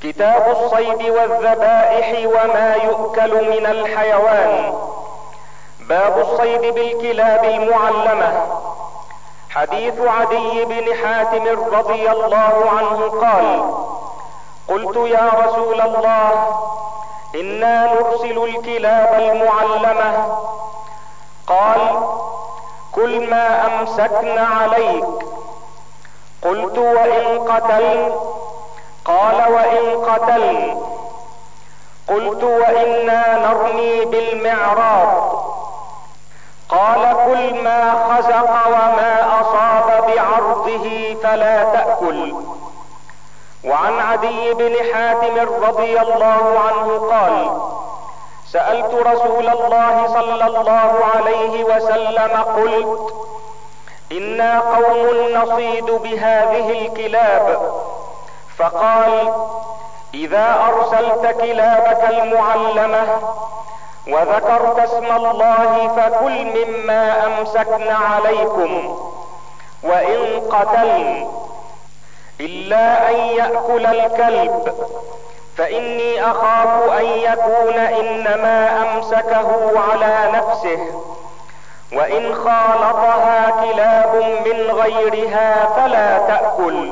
كتاب الصيد والذبائح وما يؤكل من الحيوان. باب الصيد بالكلاب المعلمة. حديث عدي بن حاتم رضي الله عنه قال: قلت يا رسول الله، إنا نرسل الكلاب المعلمة. قال: كل ما أمسكن عليك. قلت: وإن قتلن؟ قال: وإن قتلن. قلت: وإنا نرمي بالمعراض. قال: كل ما خزق وما أصاب بعرضه فلا تأكل. وعن عدي بن حاتم رضي الله عنه قال: سألت رسول الله صلى الله عليه وسلم قلت: إنا قوم نصيد بهذه الكلاب. فقال: إذا أرسلت كلابك المعلمة وذكرت اسم الله فكل مما أمسكن عليكم، وإن قتلن، إلا أن يأكل الكلب، فإني أخاف أن يكون إنما أمسكه على نفسه، وإن خالطها كلاب من غيرها فلا تأكل.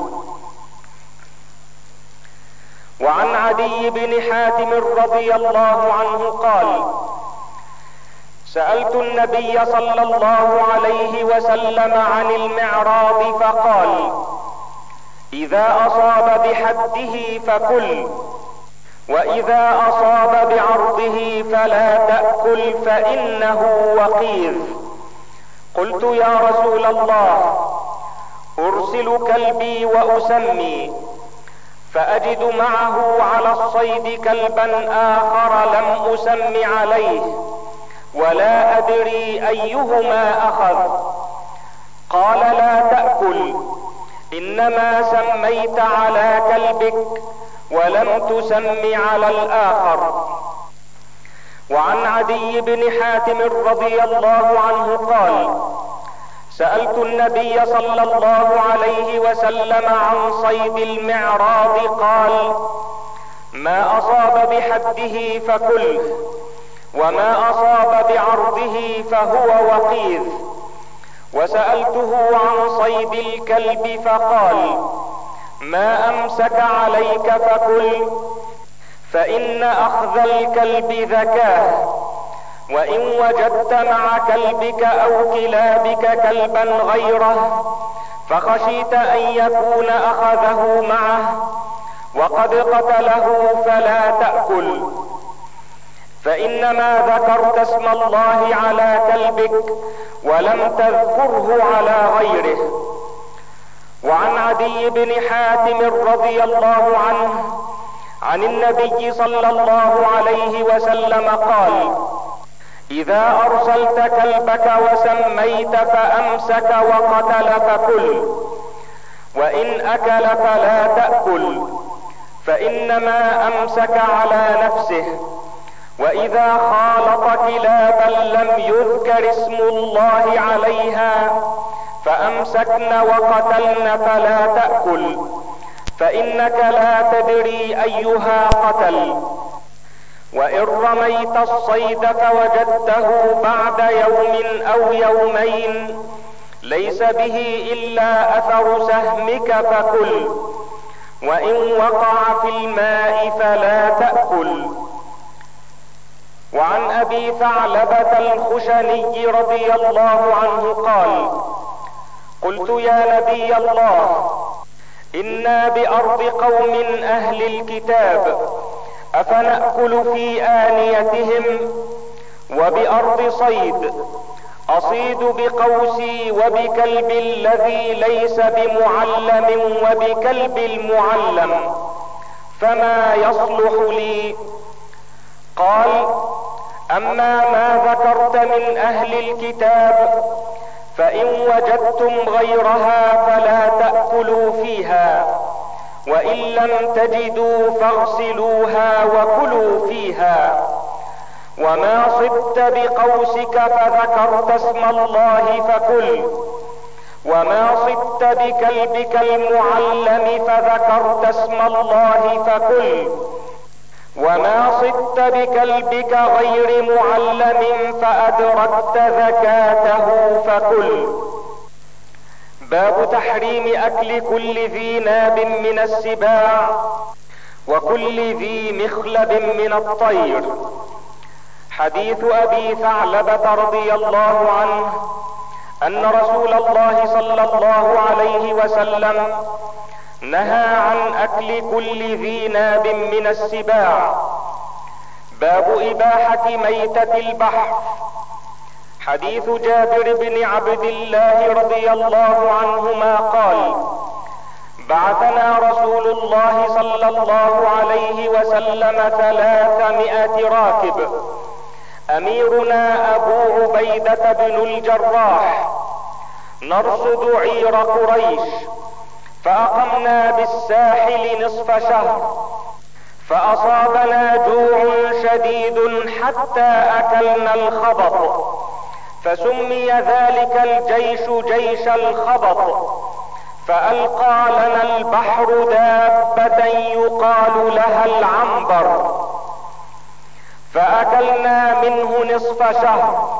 وعن عدي بن حاتم رضي الله عنه قال: سألت النبي صلى الله عليه وسلم عن المعراض فقال: إذا أصاب بحده فكل، وإذا أصاب بعرضه فلا تأكل فإنه وقيذ. قلت: يا رسول الله، أرسل كلبي وأسمي، فأجد معه على الصيد كلبا آخر لم أسم عليه، ولا أدري أيهما أخذ. قال: لا تأكل، إنما سميت على كلبك ولم تسم على الآخر. وعن عدي بن حاتم رضي الله عنه قال: سألت النبي صلى الله عليه وسلم عن صيد المعراض قال: ما أصاب بحده فكله، وما أصاب بعرضه فهو وقيذ. وسألته عن صيد الكلب فقال: ما أمسك عليك فكل، فإن أخذ الكلب ذكاه، وإن وجدت مع كلبك أو كلابك كلبا غيره فخشيت أن يكون أخذه معه وقد قتله فلا تأكل، فإنما ذكرت اسم الله على كلبك ولم تذكره على غيره. وعن عدي بن حاتم رضي الله عنه عن النبي صلى الله عليه وسلم قال: إذا أرسلت كلبك وسميت فأمسك وقتل فكل، وإن أكل فلا تأكل، فإنما أمسك على نفسه. وإذا خالط كلابا لم يذكر اسم الله عليها فأمسكن وقتلن فلا تأكل، فإنك لا تدري أيها قتل. وإن رميت الصيد فوجدته بعد يوم أو يومين ليس به إلا أثر سهمك فكل، وإن وقع في الماء فلا تأكل. وعن أبي ثعلبة الخشني رضي الله عنه قال: قلت: يا نبي الله، إنا بأرض قوم أهل الكتاب، أفنأكل في آنيتهم؟ وبأرض صيد، أصيد بقوسي وبكلب الذي ليس بمعلم وبكلب المعلم، فما يصلح لي؟ قال: أما ما ذكرت من أهل الكتاب فإن وجدتم غيرها فلا تأكلوا فيها، وإن لم تجدوا فاغسلوها وكلوا فيها. وما صدت بقوسك فذكرت اسم الله فكل، وما صدت بكلبك المعلم فذكرت اسم الله فكل، وما صدت بكلبك غير معلم فأدركت زكاته فكل. باب تحريم اكل كل ذي ناب من السباع وكل ذي مخلب من الطير. حديث ابي ثعلبة رضي الله عنه ان رسول الله صلى الله عليه وسلم نهى عن اكل كل ذي ناب من السباع. باب اباحة ميتة البحر. حديث جابر بن عبد الله رضي الله عنهما قال: بعثنا رسول الله صلى الله عليه وسلم 300 راكب، اميرنا ابو عبيدة بن الجراح، نرصد عير قريش، فاقمنا بالساحل نصف شهر، فاصابنا جوع شديد حتى اكلنا الخبط، فسمي ذلك الجيش جيش الخبط. فألقى لنا البحر دابة يقال لها العنبر، فأكلنا منه نصف شهر،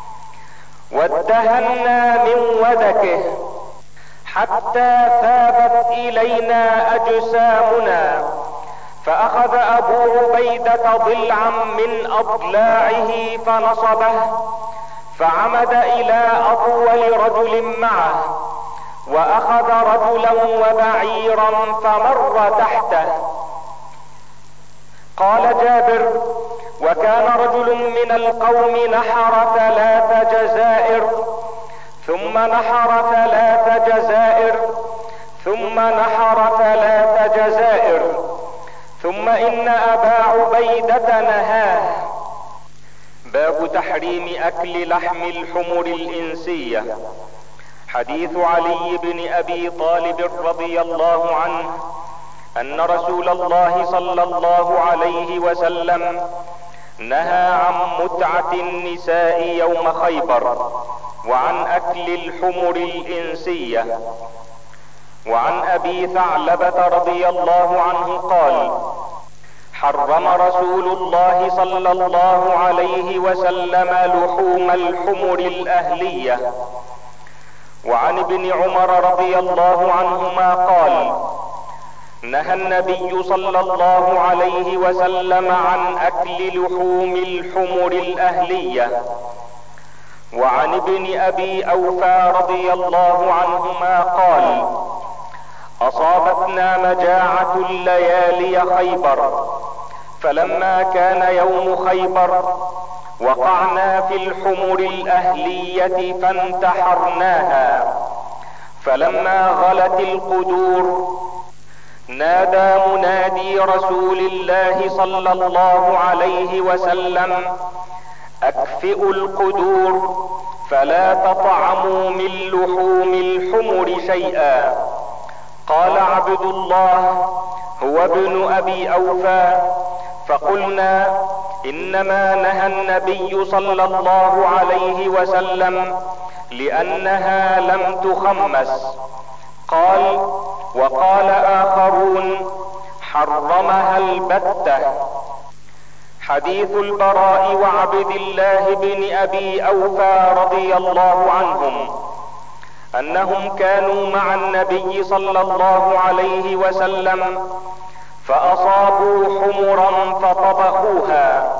وادهنا من ودكه حتى ثابت إلينا أجسامنا. فأخذ أبو عبيدة ضلعا من أضلاعه فنصبه، فعمد إلى أطول رجل معه، واخذ رجلا وبعيرا فمر تحته. قال جابر: وكان رجل من القوم نحر 3 جزائر، ثم نحر 3 جزائر، ثم نحر 3 جزائر، ثم ان ابا عبيدة نهاه. باب تحريم اكل لحم الحمر الانسية. حديث علي بن ابي طالب رضي الله عنه ان رسول الله صلى الله عليه وسلم نهى عن متعة النساء يوم خيبر، وعن اكل الحمر الانسية. وعن ابي ثعلبة رضي الله عنه قال: حرم رسول الله صلى الله عليه وسلم لحوم الحمر الاهلية. وعن ابن عمر رضي الله عنهما قال: نهى النبي صلى الله عليه وسلم عن اكل لحوم الحمر الاهلية. وعن ابن ابي اوفى رضي الله عنهما قال: اصابتنا مجاعة الليالي خيبر، فلما كان يوم خيبر وقعنا في الحمر الاهلية فانتحرناها، فلما غلت القدور نادى منادي رسول الله صلى الله عليه وسلم: اكفئوا القدور فلا تطعموا من لحوم الحمر شيئا. قال عبد الله هو ابن ابي اوفى: فقلنا: انما نهى النبي صلى الله عليه وسلم لانها لم تخمس. قال: وقال اخرون: حرمها البتة. حديث البراء وعبد الله بن ابي اوفى رضي الله عنهم انهم كانوا مع النبي صلى الله عليه وسلم فاصابوا حمرا فطبخوها،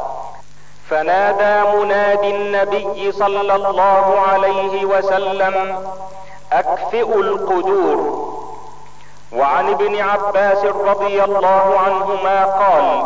فنادى منادي النبي صلى الله عليه وسلم: اكفئوا القدور. وعن ابن عباس رضي الله عنهما قال: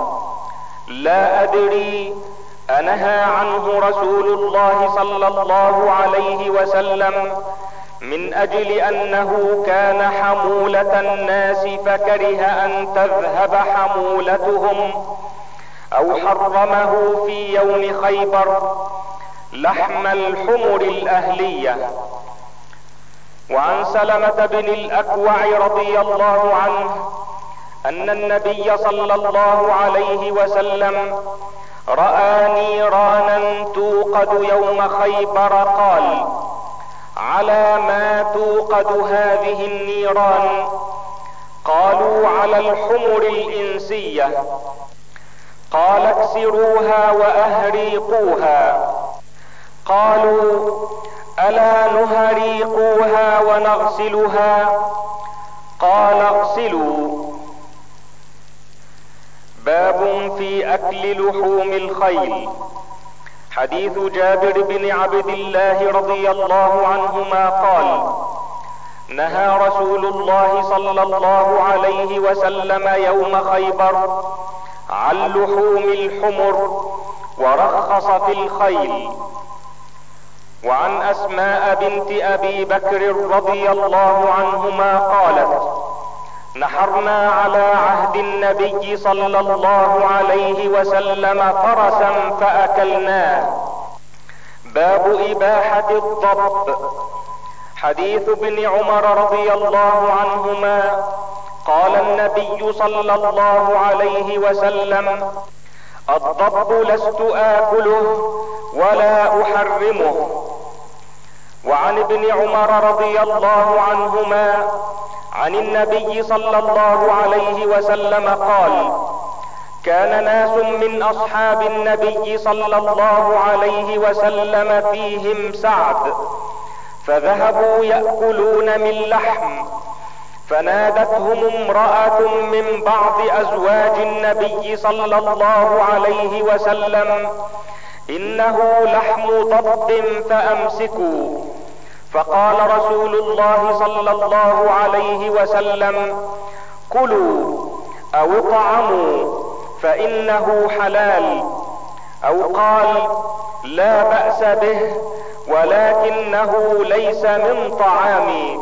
لا ادري انهى عنه رسول الله صلى الله عليه وسلم من اجل انه كان حمولة الناس فكره ان تذهب حمولتهم، او حرمه في يوم خيبر لحم الحمر الاهلية. وعن سلمة بن الاكوع رضي الله عنه ان النبي صلى الله عليه وسلم رأى نيرانا توقد يوم خيبر، قال: على ما توقد هذه النيران؟ قالوا على الحمر الإنسية. قال اكسروها وأهريقوها. قالوا ألا نهريقوها ونغسلها؟ قال اغسلوا. باب في أكل لحوم الخيل. حديث جابر بن عبد الله رضي الله عنهما قال: نهى رسول الله صلى الله عليه وسلم يوم خيبر عن لحوم الحمر ورخص في الخيل. وعن أسماء بنت أبي بكر رضي الله عنهما قالت: نحرنا على عهد النبي صلى الله عليه وسلم فرسا فأكلناه. باب إباحة الضب. حديث ابن عمر رضي الله عنهما قال النبي صلى الله عليه وسلم: الضب لست آكله ولا أحرمه. وعن ابن عمر رضي الله عنهما عن النبي صلى الله عليه وسلم قال: كان ناس من أصحاب النبي صلى الله عليه وسلم فيهم سعد، فذهبوا يأكلون من لحم، فنادتهم امرأة من بعض أزواج النبي صلى الله عليه وسلم: إنه لحم ضب فأمسكوا. فقال رسول الله صلى الله عليه وسلم: كلوا أو اطعموا فإنه حلال. أو قال: لا بأس به ولكنه ليس من طعامي.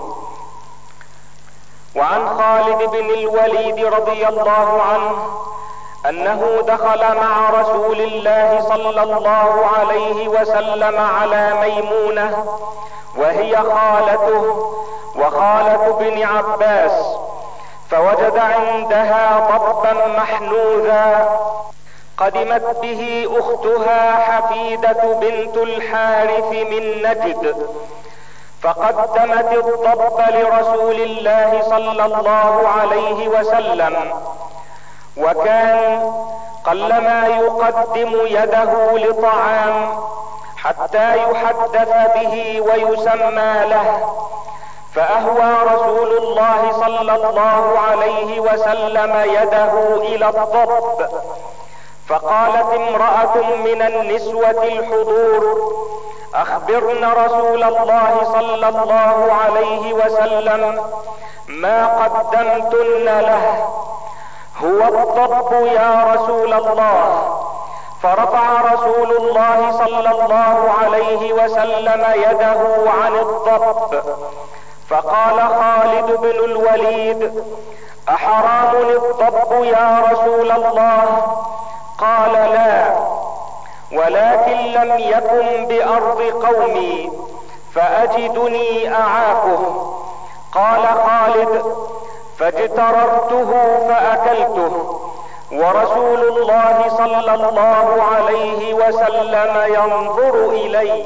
وعن خالد بن الوليد رضي الله عنه أنه دخل مع رسول الله صلى الله عليه وسلم على ميمونة وهي خالته وخالة بن عباس، فوجد عندها ضبا محنوذا قدمت به أختها حفيدة بنت الحارث من نجد، فقدمت الضب لرسول الله صلى الله عليه وسلم، وكان قلما يقدم يده لطعام حتى يحدث به ويسمى له، فأهوى رسول الله صلى الله عليه وسلم يده إلى الضب، فقالت امرأة من النسوة الحضور: أخبرن رسول الله صلى الله عليه وسلم ما قدمتن له. هو الضب يا رسول الله. فرفع رسول الله صلى الله عليه وسلم يده عن الضب، فقال خالد بن الوليد: أحرام الضب يا رسول الله؟ قال: لا، ولكن لم يكن بأرض قومي فأجدني أعافه. قال خالد: فاجتررته فأكلته، ورسول الله صلى الله عليه وسلم ينظر إلي.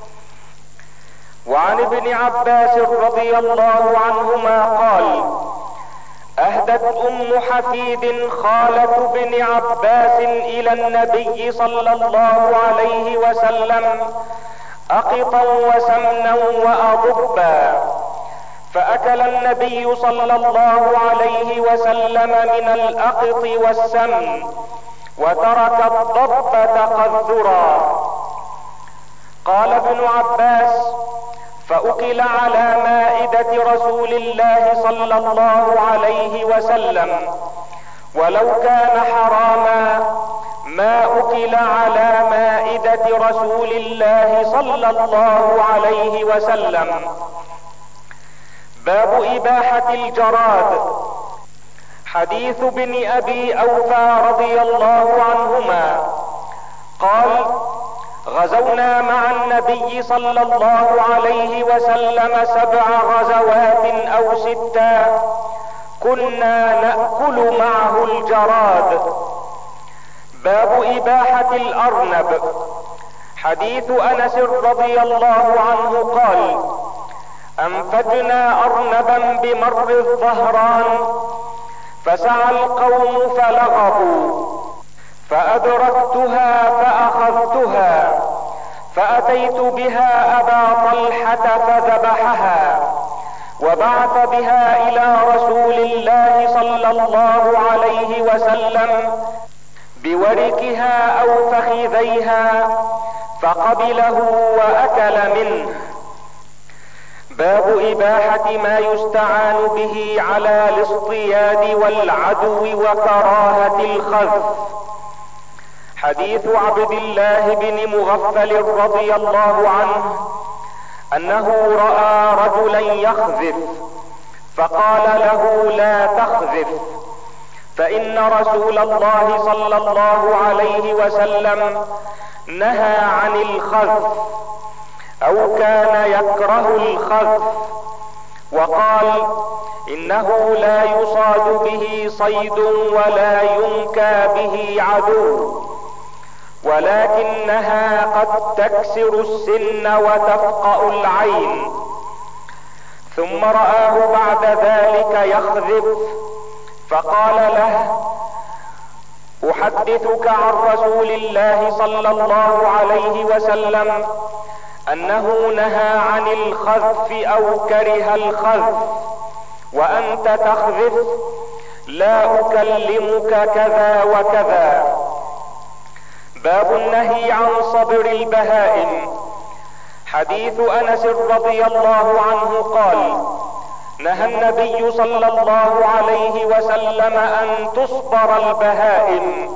وعن ابن عباس رضي الله عنهما قال: أهدت أم حفيد خالة بن عباس إلى النبي صلى الله عليه وسلم أقطا وسمنا وأضبا، فأكل النبي صلى الله عليه وسلم من الأقط والسمن وترك الضب تقذرا. قال ابن عباس: فأكل على مائدة رسول الله صلى الله عليه وسلم، ولو كان حراما ما أكل على مائدة رسول الله صلى الله عليه وسلم. باب إباحة الجراد. حديث ابن أبي أوفى رضي الله عنهما قال: غزونا مع النبي صلى الله عليه وسلم 7 غزوات أو 6، كنا نأكل معه الجراد. باب إباحة الأرنب. حديث أنس رضي الله عنه قال: انفجنا ارنبا بمر الظهران فسعى القوم فلغبوا، فادركتها فاخذتها فاتيت بها ابا طلحة فذبحها، وبعث بها الى رسول الله صلى الله عليه وسلم بوركها او فخذيها فقبله واكل منه. باب اباحة ما يستعان به على الاصطياد والعدو وكراهة الخذف. حديث عبد الله بن مغفل رضي الله عنه انه رأى رجلا يخذف فقال له لا تخذف، فان رسول الله صلى الله عليه وسلم نهى عن الخذف او كان يكره الخذف، وقال انه لا يصاد به صيد ولا ينكى به عدو، ولكنها قد تكسر السن وتفقأ العين. ثم رآه بعد ذلك يخذف فقال له احدثك عن رسول الله صلى الله عليه وسلم انه نهى عن الخذف او كره الخذف وانت تخذف؟ لا اكلمك كذا وكذا. باب النهي عن صبر البهائم. حديث انس رضي الله عنه قال نهى النبي صلى الله عليه وسلم ان تصبر البهائم.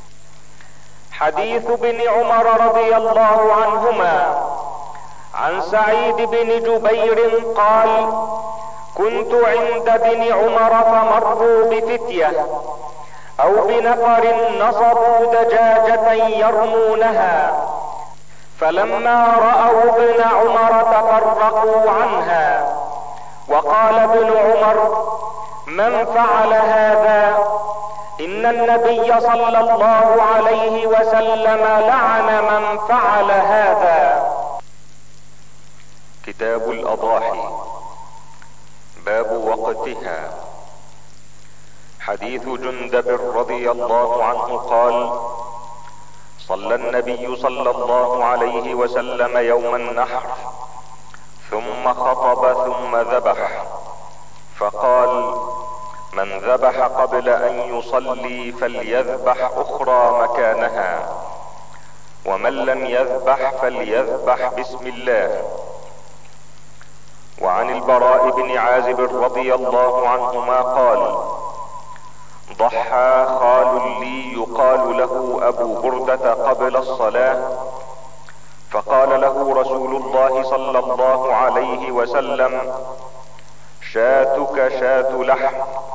حديث ابن عمر رضي الله عنهما عن سعيد بن جبير قال كنت عند ابن عمر فمروا بفتية او بنفر نصبوا دجاجة يرمونها، فلما رأوا ابن عمر تفرقوا عنها، وقال ابن عمر من فعل هذا؟ ان النبي صلى الله عليه وسلم لعن من فعل هذا. كتاب الاضاحي. باب وقتها. حديث جندب رضي الله عنه قال صلى النبي صلى الله عليه وسلم يوم النحر ثم خطب ثم ذبح، فقال من ذبح قبل ان يصلي فليذبح اخرى مكانها، ومن لم يذبح فليذبح بسم الله. وعن البراء بن عازب رضي الله عنهما قال ضحى خال لي يقال له ابو بردة قبل الصلاة، فقال له رسول الله صلى الله عليه وسلم شاتك شاة لحم،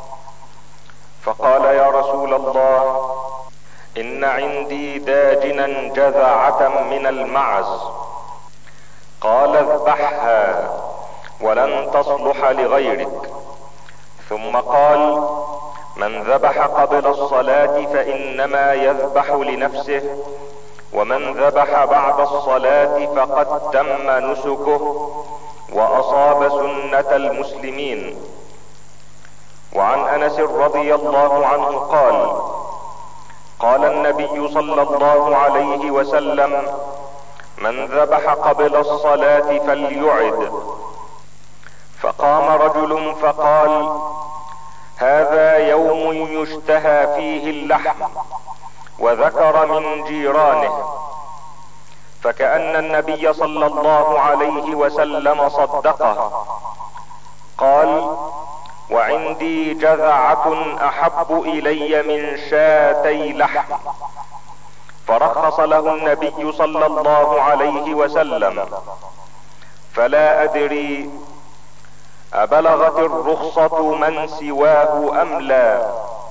فقال يا رسول الله ان عندي داجنا جذعة من المعز، قال اذبحها ولن تصلح لغيرك. ثم قال من ذبح قبل الصلاة فانما يذبح لنفسه، ومن ذبح بعد الصلاة فقد تم نسكه واصاب سنة المسلمين. وعن انس رضي الله عنه قال قال النبي صلى الله عليه وسلم من ذبح قبل الصلاة فليعد. فقام رجل فقال هذا يوم يشتهى فيه اللحم، وذكر من جيرانه، فكأن النبي صلى الله عليه وسلم صدقه. قال وعندي جذعة احب الي من شاتي لحم، فرخص له النبي صلى الله عليه وسلم. فلا ادري ابلغت الرخصة من سواه ام لا.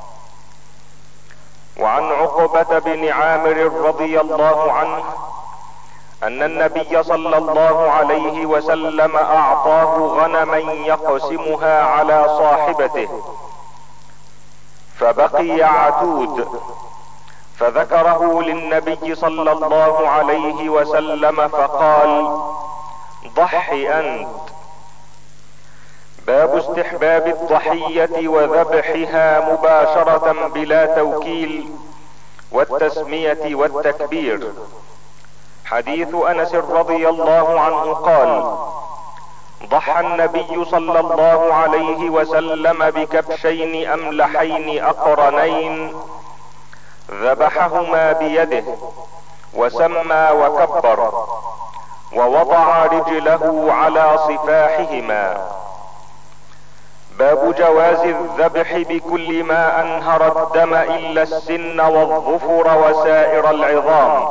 وعن عقبة بن عامر رضي الله عنه ان النبي صلى الله عليه وسلم اعطاه غنما يقسمها على صاحبته، فبقي عتود، فذكره للنبي صلى الله عليه وسلم فقال ضح انت. باب استحباب الضحية وذبحها مباشرة بلا توكيل والتسمية والتكبير. حديث انس رضي الله عنه قال: ضحى النبي صلى الله عليه وسلم بكبشين املحين اقرنين، ذبحهما بيده وسمى وكبر، ووضع رجله على صفاحهما. باب جواز الذبح بكل ما انهر الدم الا السن والظفر وسائر العظام.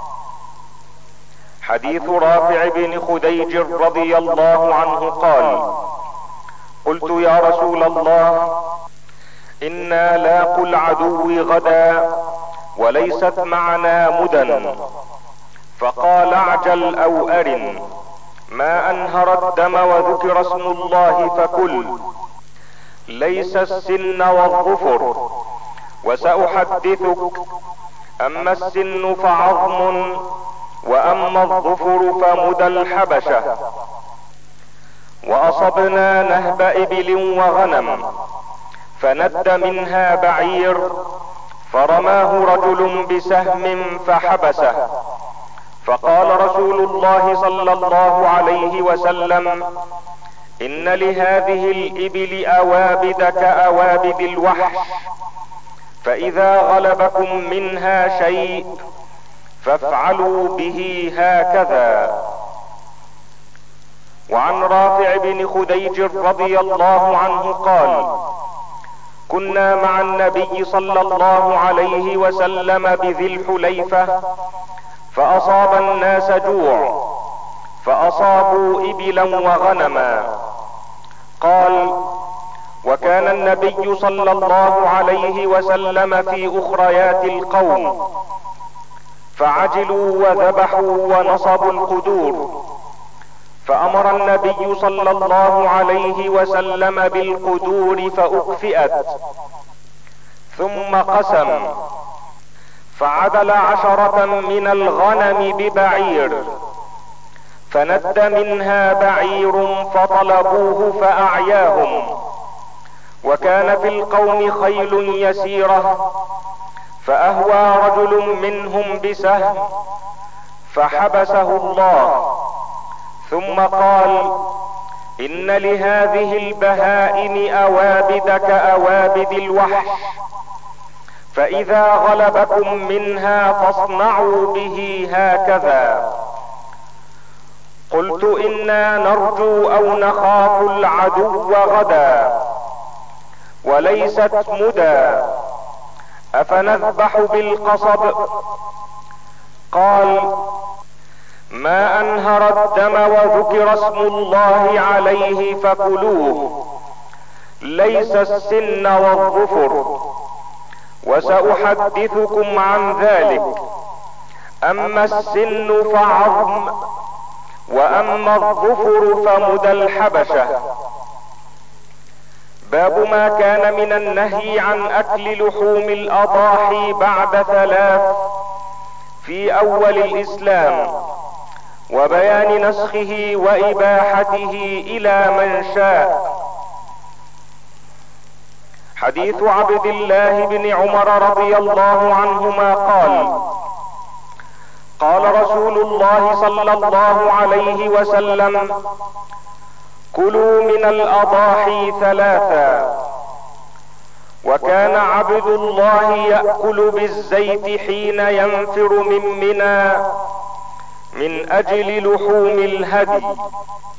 حديث رافع بن خديج رضي الله عنه قال: قلت يا رسول الله، انا لاقوا العدو غدا وليست معنا مدن، فقال: اعجل او ارن، ما انهر الدم وذكر اسم الله فكل، ليس السن والظفر، وسأحدثك، اما السن فعظم، واما الظفر فمدى الحبشة. واصبنا نهب ابل وغنم، فند منها بعير، فرماه رجل بسهم فحبسه، فقال رسول الله صلى الله عليه وسلم: ان لهذه الابل اوابد كاوابد الوحش، فاذا غلبكم منها شيء فافعلوا به هكذا. وعن رافع بن خديج رضي الله عنه قال: كنا مع النبي صلى الله عليه وسلم بذي الحليفة، فاصاب الناس جوع، فاصابوا ابلا وغنما. قال: وكان النبي صلى الله عليه وسلم في اخريات القوم، فعجلوا وذبحوا ونصبوا القدور، فامر النبي صلى الله عليه وسلم بالقدور فاكفئت، ثم قسم، فعدل 10 من الغنم ببعير، فند منها بعير فطلبوه فاعياهم، وكان في القوم خيل يسيرة، فاهوى رجل منهم بسهم فحبسه الله، ثم قال: ان لهذه البهائم اوابد كاوابد الوحش، فاذا غلبكم منها فاصنعوا به هكذا. قلت: انا نرجو او نخاف العدو غدا وليست مدى، افنذبح بالقصب؟ قال: ما انهر الدم وذكر اسم الله عليه فكلوه، ليس السن والظفر، وسأحدثكم عن ذلك، اما السن فعظم، واما الظفر فمدى الحبشة. باب ما كان من النهي عن اكل لحوم الاضاحي بعد 3 في اول الاسلام، وبيان نسخه واباحته الى من شاء. حديث عبد الله بن عمر رضي الله عنهما قال: قال رسول الله صلى الله عليه وسلم: كلوا من الاضاحي 3. وكان عبد الله يأكل بالزيت حين ينفر من منى من اجل لحوم الهدي،